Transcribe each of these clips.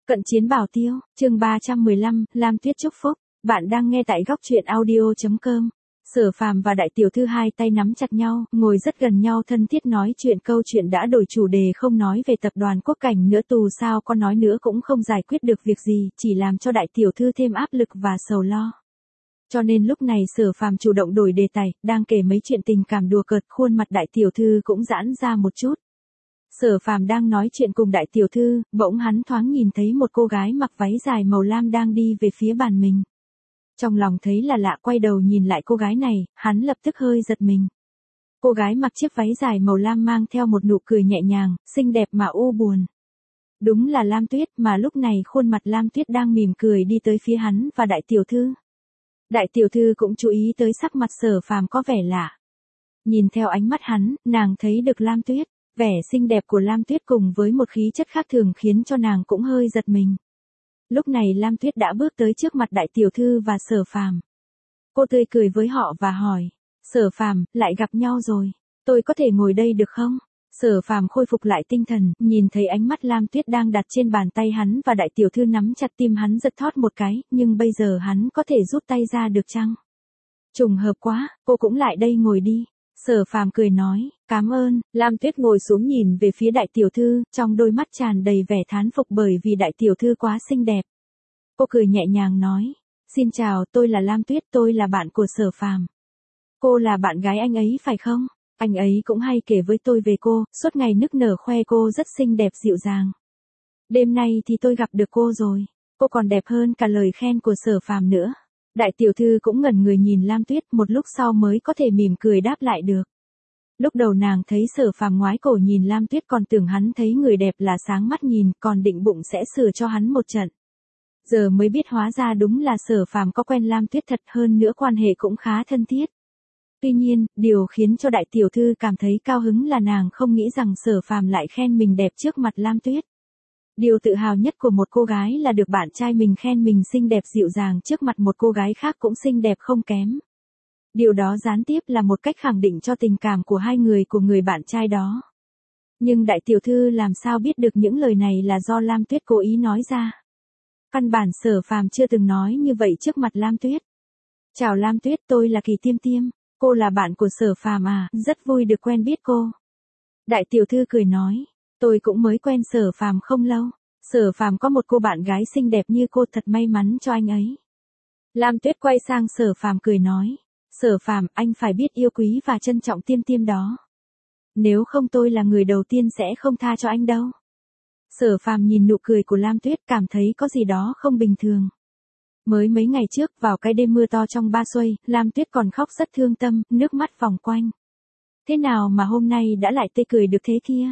Cận chiến bảo tiêu, chương 315, Lam Tuyết chúc phúc. Bạn đang nghe tại góc truyện audio.com. Sở Phàm và đại tiểu thư hai tay nắm chặt nhau, ngồi rất gần nhau thân thiết nói chuyện, câu chuyện đã đổi chủ đề, không nói về tập đoàn Quốc Cảnh nữa, dù sao có nói nữa cũng không giải quyết được việc gì, chỉ làm cho đại tiểu thư thêm áp lực và sầu lo. Cho nên lúc này Sở Phàm chủ động đổi đề tài, đang kể mấy chuyện tình cảm đùa cợt, khuôn mặt đại tiểu thư cũng giãn ra một chút. Sở Phàm đang nói chuyện cùng đại tiểu thư, bỗng hắn thoáng nhìn thấy một cô gái mặc váy dài màu lam đang đi về phía bàn mình. Trong lòng thấy là lạ, quay đầu nhìn lại cô gái này, hắn lập tức hơi giật mình. Cô gái mặc chiếc váy dài màu lam mang theo một nụ cười nhẹ nhàng, xinh đẹp mà u buồn. Đúng là Lam Tuyết, mà lúc này khuôn mặt Lam Tuyết đang mỉm cười đi tới phía hắn và đại tiểu thư. Đại tiểu thư cũng chú ý tới sắc mặt Sở Phàm có vẻ lạ. Nhìn theo ánh mắt hắn, nàng thấy được Lam Tuyết. Vẻ xinh đẹp của Lam Tuyết cùng với một khí chất khác thường khiến cho nàng cũng hơi giật mình. Lúc này Lam Tuyết đã bước tới trước mặt đại tiểu thư và Sở Phàm. Cô tươi cười với họ và hỏi, Sở Phàm, lại gặp nhau rồi, tôi có thể ngồi đây được không? Sở Phàm khôi phục lại tinh thần, nhìn thấy ánh mắt Lam Tuyết đang đặt trên bàn tay hắn và đại tiểu thư nắm chặt, tim hắn giật thót một cái, nhưng bây giờ hắn có thể rút tay ra được chăng? Trùng hợp quá, cô cũng lại đây ngồi đi. Sở Phàm cười nói, cảm ơn. Lam Tuyết ngồi xuống nhìn về phía đại tiểu thư, trong đôi mắt tràn đầy vẻ thán phục bởi vì đại tiểu thư quá xinh đẹp. Cô cười nhẹ nhàng nói, xin chào, tôi là Lam Tuyết, tôi là bạn của Sở Phàm. Cô là bạn gái anh ấy phải không? Anh ấy cũng hay kể với tôi về cô, suốt ngày nức nở khoe cô rất xinh đẹp dịu dàng. Đêm nay thì tôi gặp được cô rồi, cô còn đẹp hơn cả lời khen của Sở Phàm nữa. Đại tiểu thư cũng ngẩn người nhìn Lam Tuyết, một lúc sau mới có thể mỉm cười đáp lại được. Lúc đầu nàng thấy Sở Phàm ngoái cổ nhìn Lam Tuyết còn tưởng hắn thấy người đẹp là sáng mắt nhìn, còn định bụng sẽ sửa cho hắn một trận. Giờ mới biết hóa ra đúng là Sở Phàm có quen Lam Tuyết thật, hơn nữa quan hệ cũng khá thân thiết. Tuy nhiên, điều khiến cho đại tiểu thư cảm thấy cao hứng là nàng không nghĩ rằng Sở Phàm lại khen mình đẹp trước mặt Lam Tuyết. Điều tự hào nhất của một cô gái là được bạn trai mình khen mình xinh đẹp dịu dàng trước mặt một cô gái khác cũng xinh đẹp không kém. Điều đó gián tiếp là một cách khẳng định cho tình cảm của hai người của người bạn trai đó. Nhưng đại tiểu thư làm sao biết được những lời này là do Lam Tuyết cố ý nói ra. Căn bản Sở Phàm chưa từng nói như vậy trước mặt Lam Tuyết. Chào Lam Tuyết, tôi là Kỳ Tiêm Tiêm, cô là bạn của Sở Phàm à, rất vui được quen biết cô. Đại tiểu thư cười nói, tôi cũng mới quen Sở Phàm không lâu. Sở Phàm có một cô bạn gái xinh đẹp như cô, thật may mắn cho anh ấy. Lam Tuyết quay sang Sở Phàm cười nói, Sở Phàm, anh phải biết yêu quý và trân trọng Tiêm Tiêm đó. Nếu không tôi là người đầu tiên sẽ không tha cho anh đâu. Sở Phàm nhìn nụ cười của Lam Tuyết cảm thấy có gì đó không bình thường. Mới mấy ngày trước vào cái đêm mưa to trong Ba Xuây, Lam Tuyết còn khóc rất thương tâm, nước mắt vòng quanh. Thế nào mà hôm nay đã lại tươi cười được thế kia?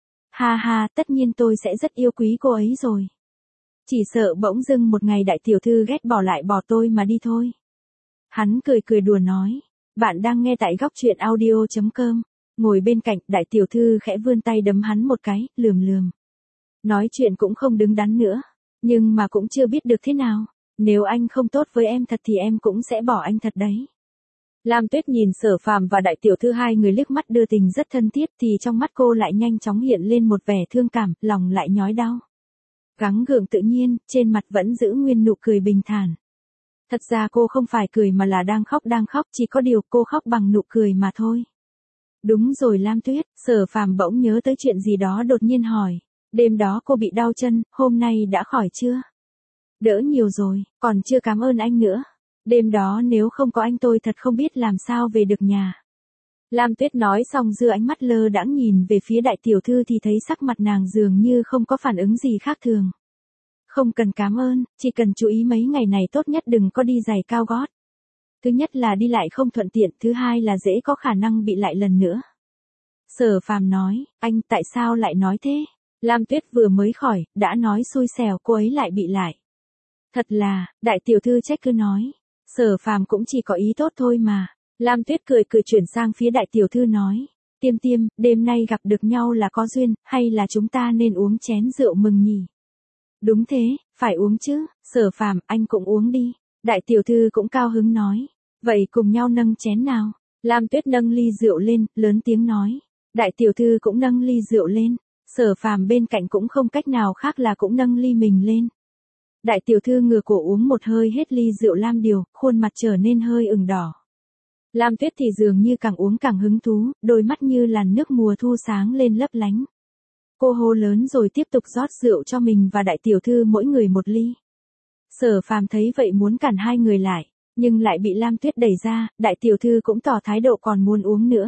Ha ha, tất nhiên tôi sẽ rất yêu quý cô ấy rồi. Chỉ sợ bỗng dưng một ngày đại tiểu thư ghét bỏ lại bỏ tôi mà đi thôi. Hắn cười cười đùa nói, bạn đang nghe tại góc truyện audio.com. Ngồi bên cạnh, đại tiểu thư khẽ vươn tay đấm hắn một cái, lườm lườm. Nói chuyện cũng không đứng đắn nữa, nhưng mà cũng chưa biết được thế nào. Nếu anh không tốt với em thật thì em cũng sẽ bỏ anh thật đấy. Lam Tuyết nhìn Sở Phàm và đại tiểu thư hai người liếc mắt đưa tình rất thân thiết, thì trong mắt cô lại nhanh chóng hiện lên một vẻ thương cảm, lòng lại nhói đau. Gắng gượng tự nhiên, trên mặt vẫn giữ nguyên nụ cười bình thản. Thật ra cô không phải cười mà là đang khóc, chỉ có điều cô khóc bằng nụ cười mà thôi. Đúng rồi Lam Tuyết, Sở Phàm bỗng nhớ tới chuyện gì đó đột nhiên hỏi, đêm đó cô bị đau chân, hôm nay đã khỏi chưa? Đỡ nhiều rồi, còn chưa cảm ơn anh nữa. Đêm đó nếu không có anh tôi thật không biết làm sao về được nhà. Lam Tuyết nói xong đưa ánh mắt lơ đãng nhìn về phía đại tiểu thư thì thấy sắc mặt nàng dường như không có phản ứng gì khác thường. Không cần cảm ơn, chỉ cần chú ý mấy ngày này tốt nhất đừng có đi giày cao gót. Thứ nhất là đi lại không thuận tiện, thứ hai là dễ có khả năng bị lại lần nữa. Sở Phàm nói, anh tại sao lại nói thế? Lam Tuyết vừa mới khỏi, đã nói xui xẻo cô ấy lại bị lại. Thật là, đại tiểu thư trách cứ nói. Sở Phàm cũng chỉ có ý tốt thôi mà. Lam Tuyết cười chuyển sang phía đại tiểu thư nói, Tiêm Tiêm, đêm nay gặp được nhau là có duyên, hay là chúng ta nên uống chén rượu mừng nhỉ? Đúng thế, phải uống chứ. Sở Phàm, anh cũng uống đi. Đại tiểu thư cũng cao hứng nói, vậy cùng nhau nâng chén nào. Lam Tuyết nâng ly rượu lên, lớn tiếng nói. Đại tiểu thư cũng nâng ly rượu lên. Sở Phàm bên cạnh cũng không cách nào khác là cũng nâng ly mình lên. Đại tiểu thư ngửa cổ uống một hơi hết ly rượu lam điều, khuôn mặt trở nên hơi ửng đỏ. Lam Tuyết thì dường như càng uống càng hứng thú, đôi mắt như làn nước mùa thu sáng lên lấp lánh. Cô hô lớn rồi tiếp tục rót rượu cho mình và đại tiểu thư mỗi người một ly. Sở Phàm thấy vậy muốn cản hai người lại, nhưng lại bị Lam Tuyết đẩy ra, đại tiểu thư cũng tỏ thái độ còn muốn uống nữa.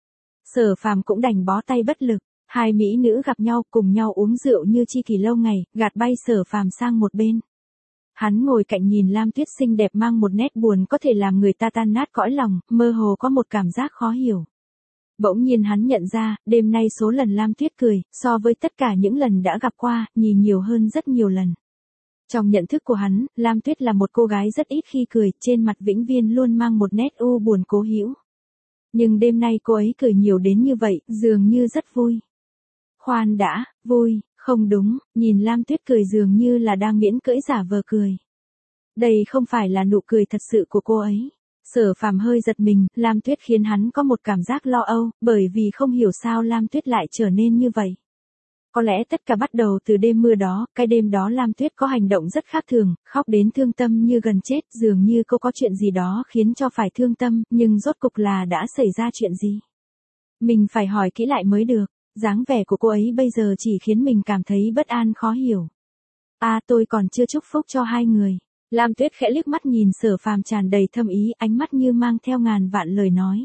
Sở Phàm cũng đành bó tay bất lực, hai mỹ nữ gặp nhau cùng nhau uống rượu như chi kỷ lâu ngày, gạt bay Sở Phàm sang một bên. Hắn ngồi cạnh nhìn Lam Tuyết xinh đẹp mang một nét buồn có thể làm người ta tan nát cõi lòng, mơ hồ có một cảm giác khó hiểu. Bỗng nhiên hắn nhận ra, đêm nay số lần Lam Tuyết cười, so với tất cả những lần đã gặp qua, nhìn nhiều hơn rất nhiều lần. Trong nhận thức của hắn, Lam Tuyết là một cô gái rất ít khi cười, trên mặt vĩnh viên luôn mang một nét u buồn cố hữu. Nhưng đêm nay cô ấy cười nhiều đến như vậy, dường như rất vui. Khoan đã, vui, không đúng, nhìn Lam Tuyết cười dường như là đang miễn cưỡng giả vờ cười. Đây không phải là nụ cười thật sự của cô ấy. Sở Phàm hơi giật mình, Lam Tuyết khiến hắn có một cảm giác lo âu, bởi vì không hiểu sao Lam Tuyết lại trở nên như vậy. Có lẽ tất cả bắt đầu từ đêm mưa đó, cái đêm đó Lam Tuyết có hành động rất khác thường, khóc đến thương tâm như gần chết, dường như cô có chuyện gì đó khiến cho phải thương tâm, nhưng rốt cục là đã xảy ra chuyện gì. Mình phải hỏi kỹ lại mới được, dáng vẻ của cô ấy bây giờ chỉ khiến mình cảm thấy bất an khó hiểu. Tôi còn chưa chúc phúc cho hai người. Lam Tuyết khẽ liếc mắt nhìn Sở Phàm tràn đầy thâm ý, ánh mắt như mang theo ngàn vạn lời nói.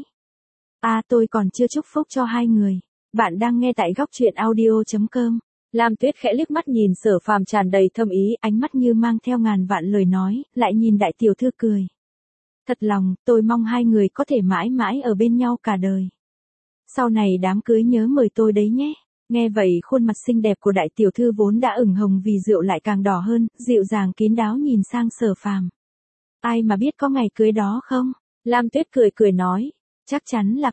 Tôi còn chưa chúc phúc cho hai người. Bạn đang nghe tại góc truyện audio.com. Lam Tuyết khẽ liếc mắt nhìn Sở Phàm tràn đầy thâm ý, ánh mắt như mang theo ngàn vạn lời nói, lại nhìn đại tiểu thư cười. Thật lòng, tôi mong hai người có thể mãi mãi ở bên nhau cả đời. Sau này đám cưới nhớ mời tôi đấy nhé. Nghe vậy khuôn mặt xinh đẹp của đại tiểu thư vốn đã ửng hồng vì rượu lại càng đỏ hơn, dịu dàng kín đáo nhìn sang Sở Phàm. Ai mà biết có ngày cưới đó không? Lam Tuyết cười cười nói. Chắc chắn là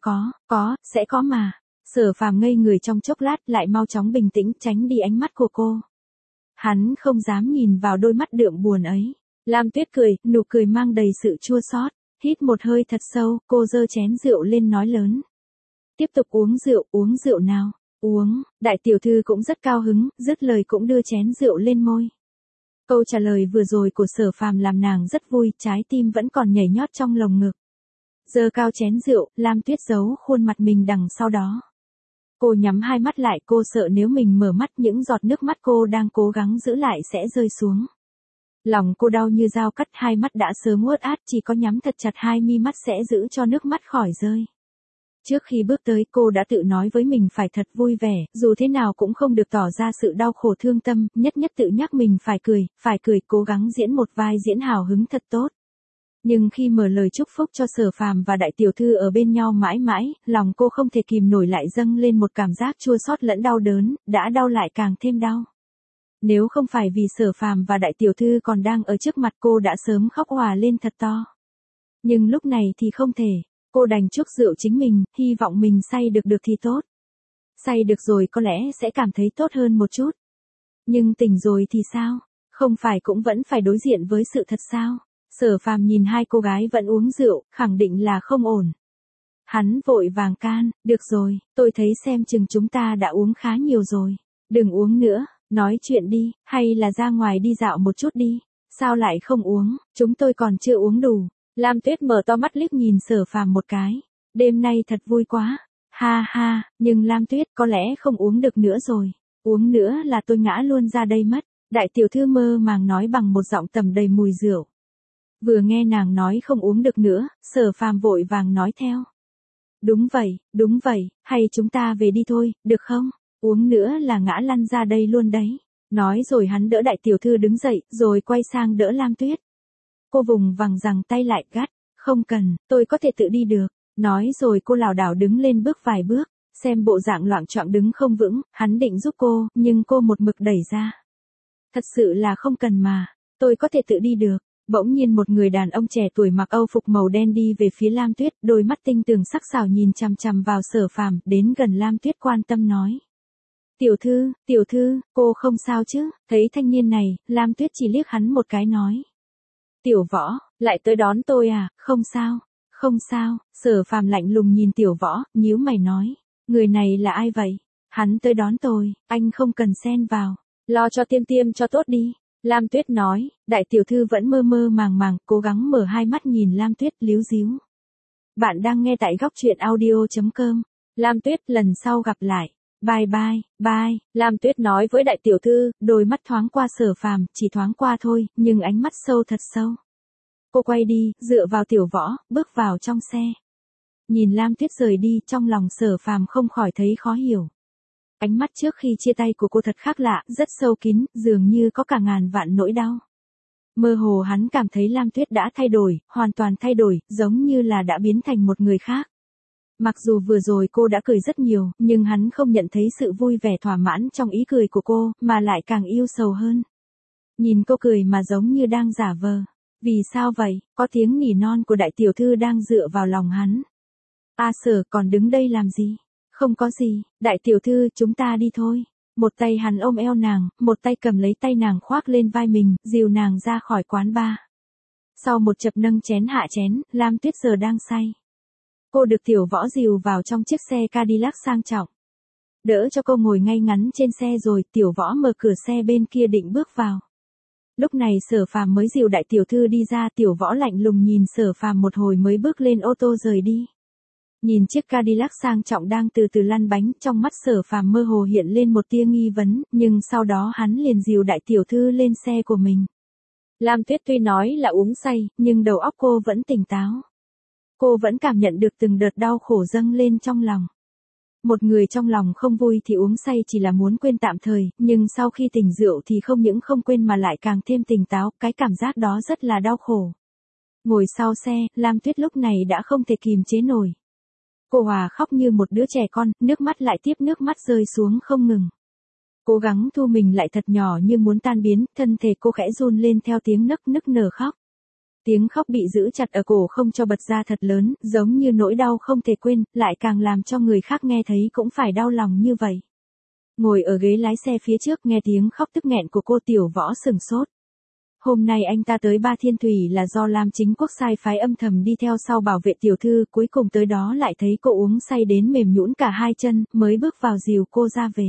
sẽ có mà. Sở Phàm ngây người trong chốc lát lại mau chóng bình tĩnh tránh đi ánh mắt của cô. Hắn không dám nhìn vào đôi mắt đượm buồn ấy. Lam Tuyết cười, nụ cười mang đầy sự chua xót. Hít một hơi thật sâu, cô giơ chén rượu lên nói lớn. Tiếp tục uống rượu nào. Uống, đại tiểu thư cũng rất cao hứng, dứt lời cũng đưa chén rượu lên môi. Câu trả lời vừa rồi của Sở Phàm làm nàng rất vui, trái tim vẫn còn nhảy nhót trong lồng ngực. Giơ cao chén rượu, Lam Tuyết giấu khuôn mặt mình đằng sau đó. Cô nhắm hai mắt lại, cô sợ nếu mình mở mắt những giọt nước mắt cô đang cố gắng giữ lại sẽ rơi xuống. Lòng cô đau như dao cắt, hai mắt đã sớm uất át, chỉ có nhắm thật chặt hai mi mắt sẽ giữ cho nước mắt khỏi rơi. Trước khi bước tới cô đã tự nói với mình phải thật vui vẻ, dù thế nào cũng không được tỏ ra sự đau khổ thương tâm, nhất tự nhắc mình phải cười, cố gắng diễn một vai diễn hào hứng thật tốt. Nhưng khi mở lời chúc phúc cho Sở Phàm và đại tiểu thư ở bên nhau mãi mãi, lòng cô không thể kìm nổi lại dâng lên một cảm giác chua xót lẫn đau đớn, đã đau lại càng thêm đau. Nếu không phải vì Sở Phàm và đại tiểu thư còn đang ở trước mặt cô đã sớm khóc òa lên thật to. Nhưng lúc này thì không thể. Cô đành chuốc rượu chính mình, hy vọng mình say được thì tốt. Say được rồi có lẽ sẽ cảm thấy tốt hơn một chút. Nhưng tỉnh rồi thì sao? Không phải cũng vẫn phải đối diện với sự thật sao? Sở Phàm nhìn hai cô gái vẫn uống rượu, khẳng định là không ổn. Hắn vội vàng can, được rồi, tôi thấy xem chừng chúng ta đã uống khá nhiều rồi. Đừng uống nữa, nói chuyện đi, hay là ra ngoài đi dạo một chút đi. Sao lại không uống, chúng tôi còn chưa uống đủ. Lam Tuyết mở to mắt liếc nhìn Sở Phàm một cái. Đêm nay thật vui quá. Ha ha, nhưng Lam Tuyết có lẽ không uống được nữa rồi. Uống nữa là tôi ngã luôn ra đây mất. Đại tiểu thư mơ màng nói bằng một giọng tầm đầy mùi rượu. Vừa nghe nàng nói không uống được nữa, Sở Phàm vội vàng nói theo. Đúng vậy, hay chúng ta về đi thôi, được không? Uống nữa là ngã lăn ra đây luôn đấy. Nói rồi hắn đỡ đại tiểu thư đứng dậy, rồi quay sang đỡ Lam Tuyết. Cô vùng vằng giằng tay lại gắt, không cần, tôi có thể tự đi được. Nói rồi cô lảo đảo đứng lên bước vài bước, xem bộ dạng loạng choạng đứng không vững, hắn định giúp cô, nhưng cô một mực đẩy ra. Thật sự là không cần mà, tôi có thể tự đi được. Bỗng nhiên một người đàn ông trẻ tuổi mặc âu phục màu đen đi về phía Lam Tuyết, đôi mắt tinh tường sắc sảo nhìn chằm chằm vào Sở Phàm, đến gần Lam Tuyết quan tâm nói. Tiểu thư, cô không sao chứ? Thấy thanh niên này, Lam Tuyết chỉ liếc hắn một cái nói. Tiểu Võ, lại tới đón tôi à? Không sao, Sở Phàm lạnh lùng nhìn Tiểu Võ, nhíu mày nói. Người này là ai vậy? Hắn tới đón tôi, anh không cần xen vào. Lo cho Tiêm Tiêm cho tốt đi. Lam Tuyết nói, đại tiểu thư vẫn mơ mơ màng màng, cố gắng mở hai mắt nhìn Lam Tuyết líu díu. Bạn đang nghe tại góc truyện audio.com. Lam Tuyết, lần sau gặp lại. Bye bye, bye. Lam Tuyết nói với đại tiểu thư, đôi mắt thoáng qua Sở Phàm, chỉ thoáng qua thôi, nhưng ánh mắt sâu thật sâu. Cô quay đi, dựa vào Tiểu Võ, bước vào trong xe. Nhìn Lam Tuyết rời đi, trong lòng Sở Phàm không khỏi thấy khó hiểu. Ánh mắt trước khi chia tay của cô thật khác lạ, rất sâu kín, dường như có cả ngàn vạn nỗi đau. Mơ hồ hắn cảm thấy Lam Tuyết đã thay đổi, hoàn toàn thay đổi, giống như là đã biến thành một người khác. Mặc dù vừa rồi cô đã cười rất nhiều, nhưng hắn không nhận thấy sự vui vẻ thỏa mãn trong ý cười của cô, mà lại càng yêu sầu hơn. Nhìn cô cười mà giống như đang giả vờ. Vì sao vậy? Có tiếng nỉ non của đại tiểu thư đang dựa vào lòng hắn. A Sở, còn đứng đây làm gì? Không có gì, đại tiểu thư, chúng ta đi thôi. Một tay hắn ôm eo nàng, một tay cầm lấy tay nàng khoác lên vai mình, dìu nàng ra khỏi quán bar. Sau một chập nâng chén hạ chén, Lam Tuyết giờ đang say. Cô được Tiểu Võ dìu vào trong chiếc xe Cadillac sang trọng. Đỡ cho cô ngồi ngay ngắn trên xe rồi, Tiểu Võ mở cửa xe bên kia định bước vào. Lúc này Sở Phàm mới dìu đại tiểu thư đi ra, Tiểu Võ lạnh lùng nhìn Sở Phàm một hồi mới bước lên ô tô rời đi. Nhìn chiếc Cadillac sang trọng đang từ từ lăn bánh, trong mắt Sở Phàm mơ hồ hiện lên một tia nghi vấn, nhưng sau đó hắn liền dìu đại tiểu thư lên xe của mình. Lam Tuyết tuy nói là uống say, nhưng đầu óc cô vẫn tỉnh táo. Cô vẫn cảm nhận được từng đợt đau khổ dâng lên trong lòng. Một người trong lòng không vui thì uống say chỉ là muốn quên tạm thời, nhưng sau khi tỉnh rượu thì không những không quên mà lại càng thêm tỉnh táo, cái cảm giác đó rất là đau khổ. Ngồi sau xe, Lam Tuyết lúc này đã không thể kìm chế nổi. Cô hòa khóc như một đứa trẻ con, nước mắt lại tiếp nước mắt rơi xuống không ngừng. Cố gắng thu mình lại thật nhỏ như muốn tan biến, thân thể cô khẽ run lên theo tiếng nức nở khóc. Tiếng khóc bị giữ chặt ở cổ không cho bật ra thật lớn, giống như nỗi đau không thể quên, lại càng làm cho người khác nghe thấy cũng phải đau lòng như vậy. Ngồi ở ghế lái xe phía trước nghe tiếng khóc tức nghẹn của cô, Tiểu Võ sừng sốt. Hôm nay anh ta tới Ba Thiên Thủy là do Lam Chính Quốc sai phái âm thầm đi theo sau bảo vệ tiểu thư, cuối cùng tới đó lại thấy cô uống say đến mềm nhũn cả hai chân, mới bước vào dìu cô ra về.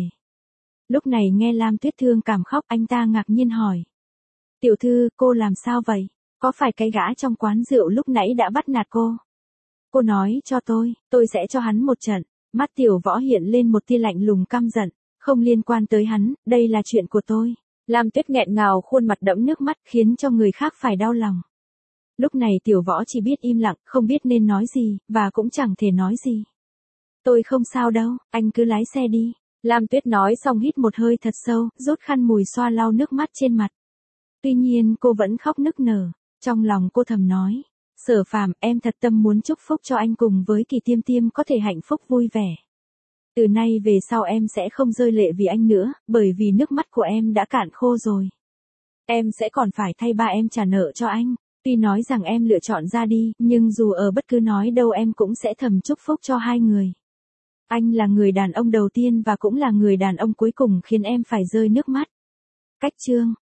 Lúc này nghe Lam Tuyết thương cảm khóc, anh ta ngạc nhiên hỏi. Tiểu thư, cô làm sao vậy? Có phải cái gã trong quán rượu lúc nãy đã bắt nạt cô? Cô nói cho tôi sẽ cho hắn một trận. Mắt Tiểu Võ hiện lên một tia lạnh lùng căm giận, không liên quan tới hắn, đây là chuyện của tôi. Lam Tuyết nghẹn ngào, khuôn mặt đẫm nước mắt khiến cho người khác phải đau lòng. Lúc này Tiểu Võ chỉ biết im lặng, không biết nên nói gì, và cũng chẳng thể nói gì. Tôi không sao đâu, anh cứ lái xe đi. Lam Tuyết nói xong hít một hơi thật sâu, rút khăn mùi xoa lau nước mắt trên mặt. Tuy nhiên cô vẫn khóc nức nở, trong lòng cô thầm nói. Sở Phàm, em thật tâm muốn chúc phúc cho anh cùng với Kỳ Tiêm Tiêm có thể hạnh phúc vui vẻ. Từ nay về sau em sẽ không rơi lệ vì anh nữa, bởi vì nước mắt của em đã cạn khô rồi. Em sẽ còn phải thay ba em trả nợ cho anh. Tuy nói rằng em lựa chọn ra đi, nhưng dù ở bất cứ nói đâu em cũng sẽ thầm chúc phúc cho hai người. Anh là người đàn ông đầu tiên và cũng là người đàn ông cuối cùng khiến em phải rơi nước mắt. Cách chương